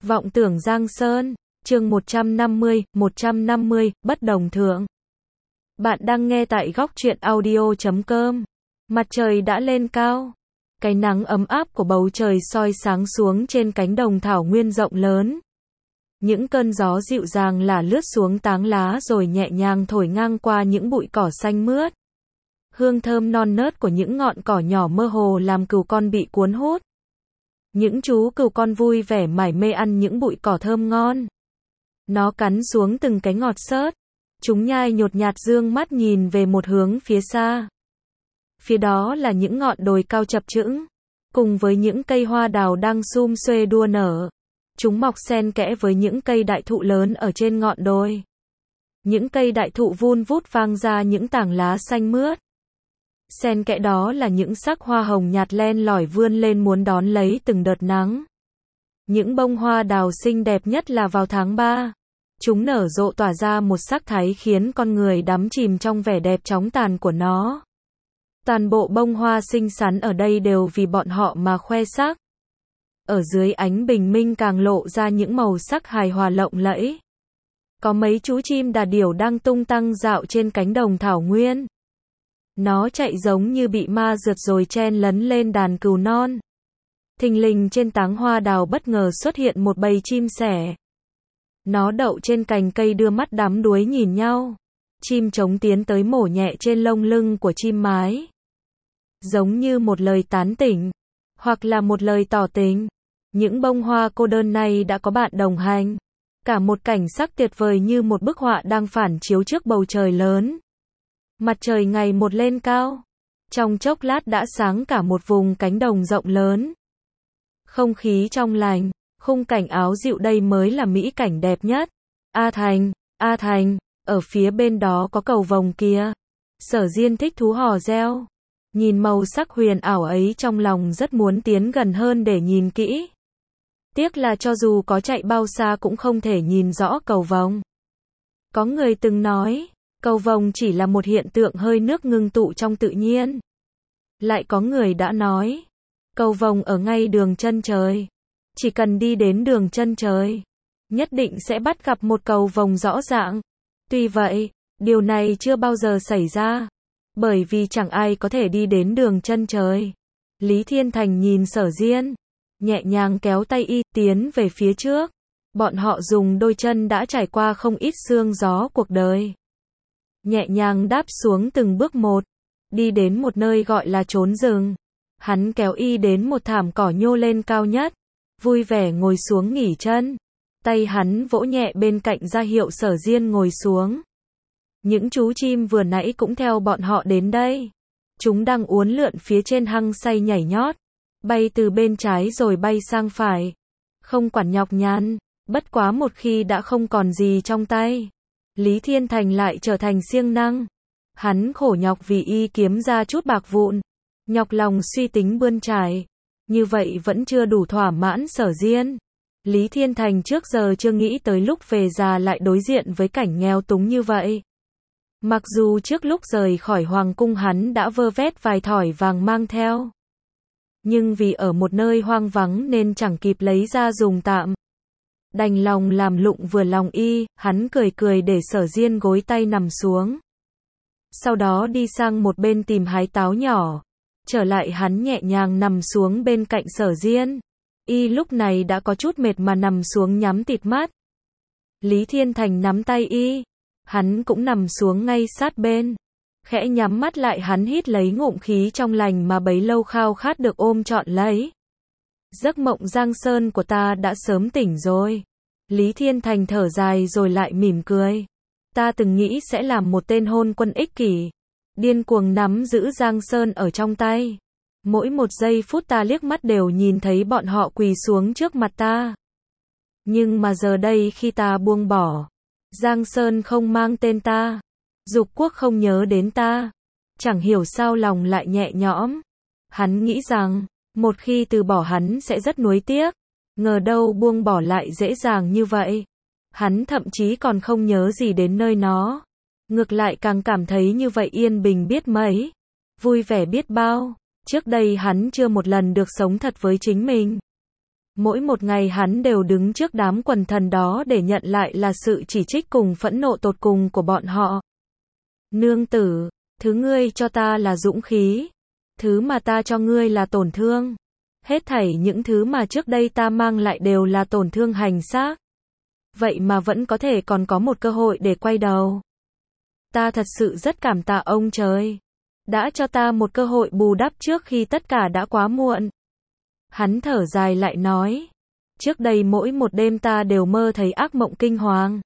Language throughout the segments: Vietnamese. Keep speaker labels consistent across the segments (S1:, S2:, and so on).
S1: Vọng tưởng Giang Sơn, chương 150, bất đồng thượng. Bạn đang nghe tại góc truyện audio.com. Mặt trời đã lên cao. Cái nắng ấm áp của bầu trời soi sáng xuống trên cánh đồng thảo nguyên rộng lớn. Những cơn gió dịu dàng là lướt xuống tán lá rồi nhẹ nhàng thổi ngang qua những bụi cỏ xanh mướt. Hương thơm non nớt của những ngọn cỏ nhỏ mơ hồ làm cừu con bị cuốn hút. Những chú cừu con vui vẻ mải mê ăn những bụi cỏ thơm ngon. Nó cắn xuống từng cái ngọt xớt. Chúng nhai nhột nhạt dương mắt nhìn về một hướng phía xa. Phía đó là những ngọn đồi cao chập chững, cùng với những cây hoa đào đang sum xuê đua nở. Chúng mọc xen kẽ với những cây đại thụ lớn ở trên ngọn đồi. Những cây đại thụ vun vút vang ra những tảng lá xanh mướt. Xen kẽ đó là những sắc hoa hồng nhạt len lỏi vươn lên muốn đón lấy từng đợt nắng. Những bông hoa đào xinh đẹp nhất là vào tháng 3. Chúng nở rộ tỏa ra một sắc thái khiến con người đắm chìm trong vẻ đẹp chóng tàn của nó. Toàn bộ bông hoa xinh xắn ở đây đều vì bọn họ mà khoe sắc. Ở dưới ánh bình minh càng lộ ra những màu sắc hài hòa lộng lẫy. Có mấy chú chim đà điểu đang tung tăng dạo trên cánh đồng thảo nguyên. Nó chạy giống như bị ma rượt rồi chen lấn lên đàn cừu non. Thình lình trên tán hoa đào bất ngờ xuất hiện một bầy chim sẻ. Nó đậu trên cành cây đưa mắt đắm đuối nhìn nhau. Chim trống tiến tới mổ nhẹ trên lông lưng của chim mái. Giống như một lời tán tỉnh, hoặc là một lời tỏ tình. Những bông hoa cô đơn này đã có bạn đồng hành. Cả một cảnh sắc tuyệt vời như một bức họa đang phản chiếu trước bầu trời lớn. Mặt trời ngày một lên cao. Trong chốc lát đã sáng cả một vùng cánh đồng rộng lớn. Không khí trong lành, khung cảnh áo dịu đây mới là mỹ cảnh đẹp nhất. A Thành, ở phía bên đó có cầu vồng kia. Sở Diên thích thú hò reo. Nhìn màu sắc huyền ảo ấy trong lòng rất muốn tiến gần hơn để nhìn kỹ. Tiếc là cho dù có chạy bao xa cũng không thể nhìn rõ cầu vồng. Có người từng nói, cầu vồng chỉ là một hiện tượng hơi nước ngưng tụ trong tự nhiên. Lại có người đã nói, cầu vồng ở ngay đường chân trời. Chỉ cần đi đến đường chân trời, nhất định sẽ bắt gặp một cầu vồng rõ ràng. Tuy vậy, điều này chưa bao giờ xảy ra, bởi vì chẳng ai có thể đi đến đường chân trời. Lý Thiên Thành nhìn Sở Diên, nhẹ nhàng kéo tay y tiến về phía trước. Bọn họ dùng đôi chân đã trải qua không ít sương gió cuộc đời. Nhẹ nhàng đáp xuống từng bước một, đi đến một nơi gọi là chốn rừng. Hắn kéo y đến một thảm cỏ nhô lên cao nhất, vui vẻ ngồi xuống nghỉ chân. Tay hắn vỗ nhẹ bên cạnh ra hiệu Sở Diên ngồi xuống. Những chú chim vừa nãy cũng theo bọn họ đến đây. Chúng đang uốn lượn phía trên hăng say nhảy nhót, bay từ bên trái rồi bay sang phải. Không quản nhọc nhằn, bất quá một khi đã không còn gì trong tay, Lý Thiên Thành lại trở thành siêng năng. Hắn khổ nhọc vì y kiếm ra chút bạc vụn, nhọc lòng suy tính bươn trải. Như vậy vẫn chưa đủ thỏa mãn Sở Diên. Lý Thiên Thành trước giờ chưa nghĩ tới lúc về già lại đối diện với cảnh nghèo túng như vậy. Mặc dù trước lúc rời khỏi hoàng cung hắn đã vơ vét vài thỏi vàng mang theo. Nhưng vì ở một nơi hoang vắng nên chẳng kịp lấy ra dùng tạm. Đành lòng làm lụng vừa lòng y, hắn cười cười để Sở Diên gối tay nằm xuống. Sau đó đi sang một bên tìm hái táo nhỏ. Trở lại hắn nhẹ nhàng nằm xuống bên cạnh Sở Diên. Y lúc này đã có chút mệt mà nằm xuống nhắm tịt mắt. Lý Thiên Thành nắm tay y. Hắn cũng nằm xuống ngay sát bên. Khẽ nhắm mắt lại hắn hít lấy ngụm khí trong lành mà bấy lâu khao khát được ôm trọn lấy. Giấc mộng Giang Sơn của ta đã sớm tỉnh rồi. Lý Thiên Thành thở dài rồi lại mỉm cười. Ta từng nghĩ sẽ làm một tên hôn quân ích kỷ, điên cuồng nắm giữ Giang Sơn ở trong tay. Mỗi một giây phút ta liếc mắt đều nhìn thấy bọn họ quỳ xuống trước mặt ta. Nhưng mà giờ đây khi ta buông bỏ, Giang Sơn không mang tên ta, Dục quốc không nhớ đến ta. Chẳng hiểu sao lòng lại nhẹ nhõm. Hắn nghĩ rằng, một khi từ bỏ hắn sẽ rất nuối tiếc. Ngờ đâu buông bỏ lại dễ dàng như vậy. Hắn thậm chí còn không nhớ gì đến nơi nó. Ngược lại càng cảm thấy như vậy yên bình biết mấy. Vui vẻ biết bao. Trước đây hắn chưa một lần được sống thật với chính mình. Mỗi một ngày hắn đều đứng trước đám quần thần đó để nhận lại là sự chỉ trích cùng phẫn nộ tột cùng của bọn họ. Nương tử, thứ ngươi cho ta là dũng khí, thứ mà ta cho ngươi là tổn thương. Hết thảy những thứ mà trước đây ta mang lại đều là tổn thương hành xác. Vậy mà vẫn có thể còn có một cơ hội để quay đầu. Ta thật sự rất cảm tạ ông trời. Đã cho ta một cơ hội bù đắp trước khi tất cả đã quá muộn. Hắn thở dài lại nói. Trước đây mỗi một đêm ta đều mơ thấy ác mộng kinh hoàng.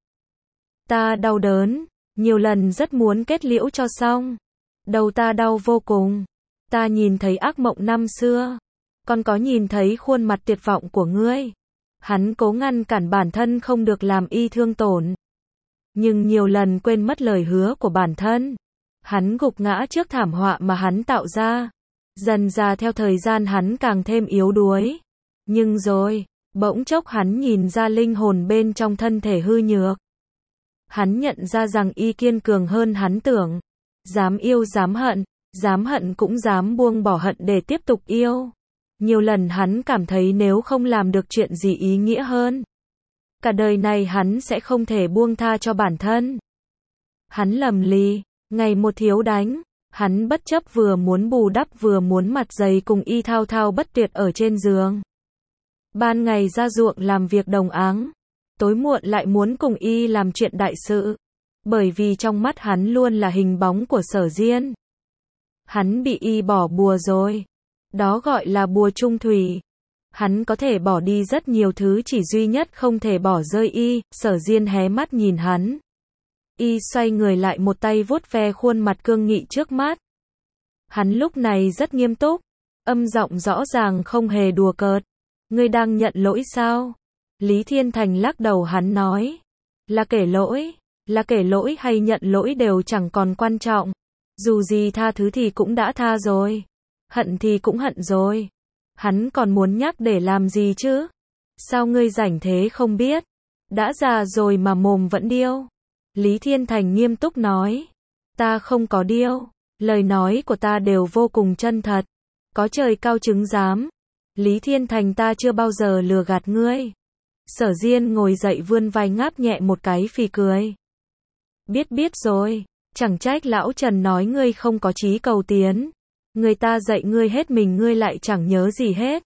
S1: Ta đau đớn, nhiều lần rất muốn kết liễu cho xong. Đầu ta đau vô cùng. Ta nhìn thấy ác mộng năm xưa. Còn có nhìn thấy khuôn mặt tuyệt vọng của ngươi. Hắn cố ngăn cản bản thân không được làm y thương tổn. Nhưng nhiều lần quên mất lời hứa của bản thân. Hắn gục ngã trước thảm họa mà hắn tạo ra. Dần dà theo thời gian hắn càng thêm yếu đuối. Nhưng rồi, bỗng chốc hắn nhìn ra linh hồn bên trong thân thể hư nhược. Hắn nhận ra rằng y kiên cường hơn hắn tưởng. Dám yêu dám hận cũng dám buông bỏ hận để tiếp tục yêu. Nhiều lần hắn cảm thấy nếu không làm được chuyện gì ý nghĩa hơn, cả đời này hắn sẽ không thể buông tha cho bản thân. Hắn lầm lì, ngày một thiếu đánh, hắn bất chấp vừa muốn bù đắp vừa muốn mặt dày cùng y thao thao bất tuyệt ở trên giường. Ban ngày ra ruộng làm việc đồng áng, tối muộn lại muốn cùng y làm chuyện đại sự. Bởi vì trong mắt hắn luôn là hình bóng của Sở Diên. Hắn bị y bỏ bùa rồi. Đó gọi là bùa chung thủy. Hắn có thể bỏ đi rất nhiều thứ, chỉ duy nhất không thể bỏ rơi y. Sở Diên hé mắt nhìn hắn. Y xoay người lại, một tay vuốt ve khuôn mặt cương nghị trước mắt. Hắn lúc này rất nghiêm túc, âm giọng rõ ràng không hề đùa cợt. Ngươi đang nhận lỗi sao? Lý Thiên Thành lắc đầu, hắn nói. Là kể lỗi hay nhận lỗi đều chẳng còn quan trọng. Dù gì tha thứ thì cũng đã tha rồi. Hận thì cũng hận rồi. Hắn còn muốn nhắc để làm gì chứ? Sao ngươi rảnh thế không biết? Đã già rồi mà mồm vẫn điêu. Lý Thiên Thành nghiêm túc nói. Ta không có điêu. Lời nói của ta đều vô cùng chân thật. Có trời cao chứng giám. Lý Thiên Thành, ta chưa bao giờ lừa gạt ngươi. Sở Diên ngồi dậy vươn vai ngáp nhẹ một cái, phì cười. Biết rồi. Chẳng trách lão Trần nói ngươi không có chí cầu tiến. Người ta dạy ngươi hết mình ngươi lại chẳng nhớ gì hết.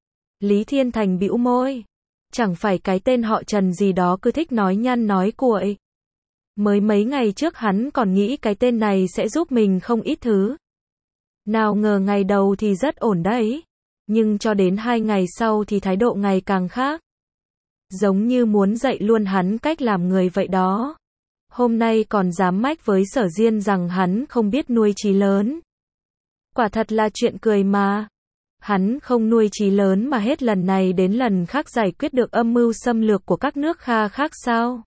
S1: Lý Thiên Thành bĩu môi. Chẳng phải cái tên họ Trần gì đó cứ thích nói nhăn nói cuội. Mới mấy ngày trước hắn còn nghĩ cái tên này sẽ giúp mình không ít thứ. Nào ngờ ngày đầu thì rất ổn đấy. Nhưng cho đến 2 ngày sau thì thái độ ngày càng khác. Giống như muốn dạy luôn hắn cách làm người vậy đó. Hôm nay còn dám mách với Sở Diên rằng hắn không biết nuôi chí lớn. Quả thật là chuyện cười mà. Hắn không nuôi chí lớn mà hết lần này đến lần khác giải quyết được âm mưu xâm lược của các nước Kha khác sao?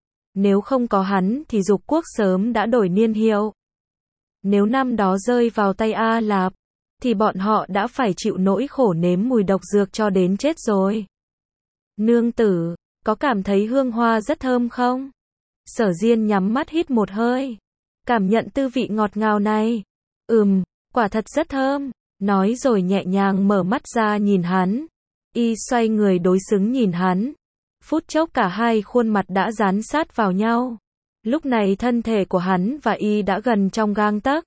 S1: Nếu không có hắn thì Dục quốc sớm đã đổi niên hiệu. Nếu năm đó rơi vào tay A Lạp, thì bọn họ đã phải chịu nỗi khổ nếm mùi độc dược cho đến chết rồi. Nương tử, có cảm thấy hương hoa rất thơm không? Sở Diên nhắm mắt hít một hơi. Cảm nhận tư vị ngọt ngào này. Quả thật rất thơm. Nói rồi nhẹ nhàng mở mắt ra nhìn hắn. Y xoay người đối xứng nhìn hắn. Phút chốc cả hai khuôn mặt đã dán sát vào nhau. Lúc này thân thể của hắn và y đã gần trong gang tấc.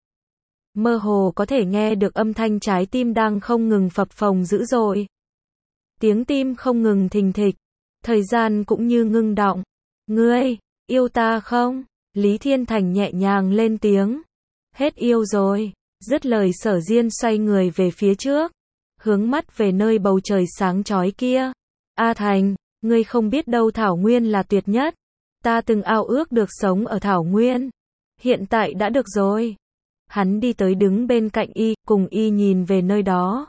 S1: Mơ hồ có thể nghe được âm thanh trái tim đang không ngừng phập phồng dữ dội. Tiếng tim không ngừng thình thịch. Thời gian cũng như ngưng đọng. Ngươi, yêu ta không? Lý Thiên Thành nhẹ nhàng lên tiếng. Hết yêu rồi. Dứt lời Sở Diên xoay người về phía trước. Hướng mắt về nơi bầu trời sáng chói kia. A Thành, ngươi không biết đâu, Thảo Nguyên là tuyệt nhất. Ta từng ao ước được sống ở Thảo Nguyên. Hiện tại đã được rồi. Hắn đi tới đứng bên cạnh y, cùng y nhìn về nơi đó.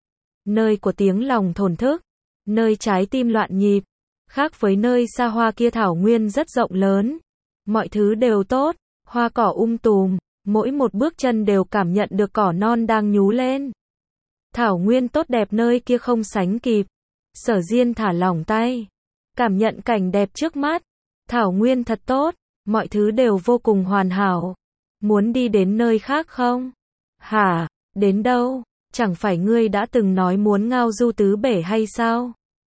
S1: Nơi của tiếng lòng thổn thức. Nơi trái tim loạn nhịp. Khác với nơi xa hoa kia, Thảo Nguyên rất rộng lớn. Mọi thứ đều tốt, hoa cỏ tùm. Mỗi một bước chân đều cảm nhận được cỏ non đang nhú lên. Thảo Nguyên tốt đẹp nơi kia không sánh kịp. Sở Diên thả lỏng tay. Cảm nhận cảnh đẹp trước mắt. Thảo Nguyên thật tốt. Mọi thứ đều vô cùng hoàn hảo. Muốn đi đến nơi khác không? Hả? Đến đâu? Chẳng phải ngươi đã từng nói muốn ngao du tứ bể hay sao?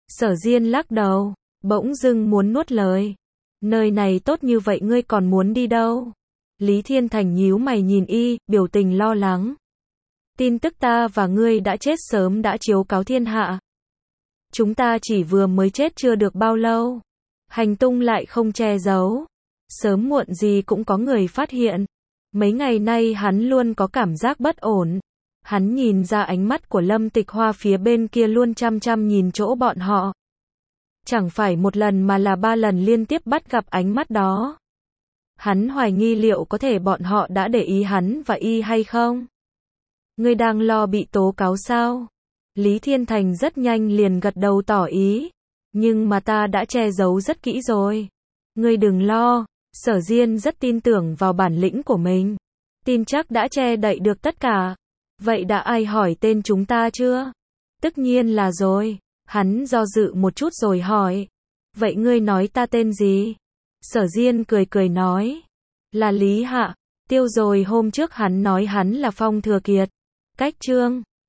S1: Sở Diên lắc đầu, bỗng dưng muốn nuốt lời. Nơi này tốt như vậy ngươi còn muốn đi đâu? Lý Thiên Thành nhíu mày nhìn y, biểu tình lo lắng. Tin tức ta và ngươi đã chết sớm đã chiếu cáo thiên hạ. Chúng ta chỉ vừa mới chết chưa được bao lâu. Hành tung lại không che giấu. Sớm muộn gì cũng có người phát hiện. Mấy ngày nay hắn luôn có cảm giác bất ổn. Hắn nhìn ra ánh mắt của Lâm Tịch Hoa phía bên kia luôn chăm chăm nhìn chỗ bọn họ. Chẳng phải một lần mà là 3 lần liên tiếp bắt gặp ánh mắt đó. Hắn hoài nghi liệu có thể bọn họ đã để ý hắn và y hay không? Ngươi đang lo bị tố cáo sao? Lý Thiên Thành rất nhanh liền gật đầu tỏ ý. Nhưng mà ta đã che giấu rất kỹ rồi. Ngươi đừng lo, Sở Diên rất tin tưởng vào bản lĩnh của mình. Tin chắc đã che đậy được tất cả. Vậy đã ai hỏi tên chúng ta chưa? Tất nhiên là rồi. Hắn do dự một chút rồi hỏi. Vậy ngươi nói ta tên gì? Sở Diên cười cười nói. Là Lý Hạ. Tiêu rồi hôm trước hắn nói hắn là Phong Thừa Kiệt. Cách chương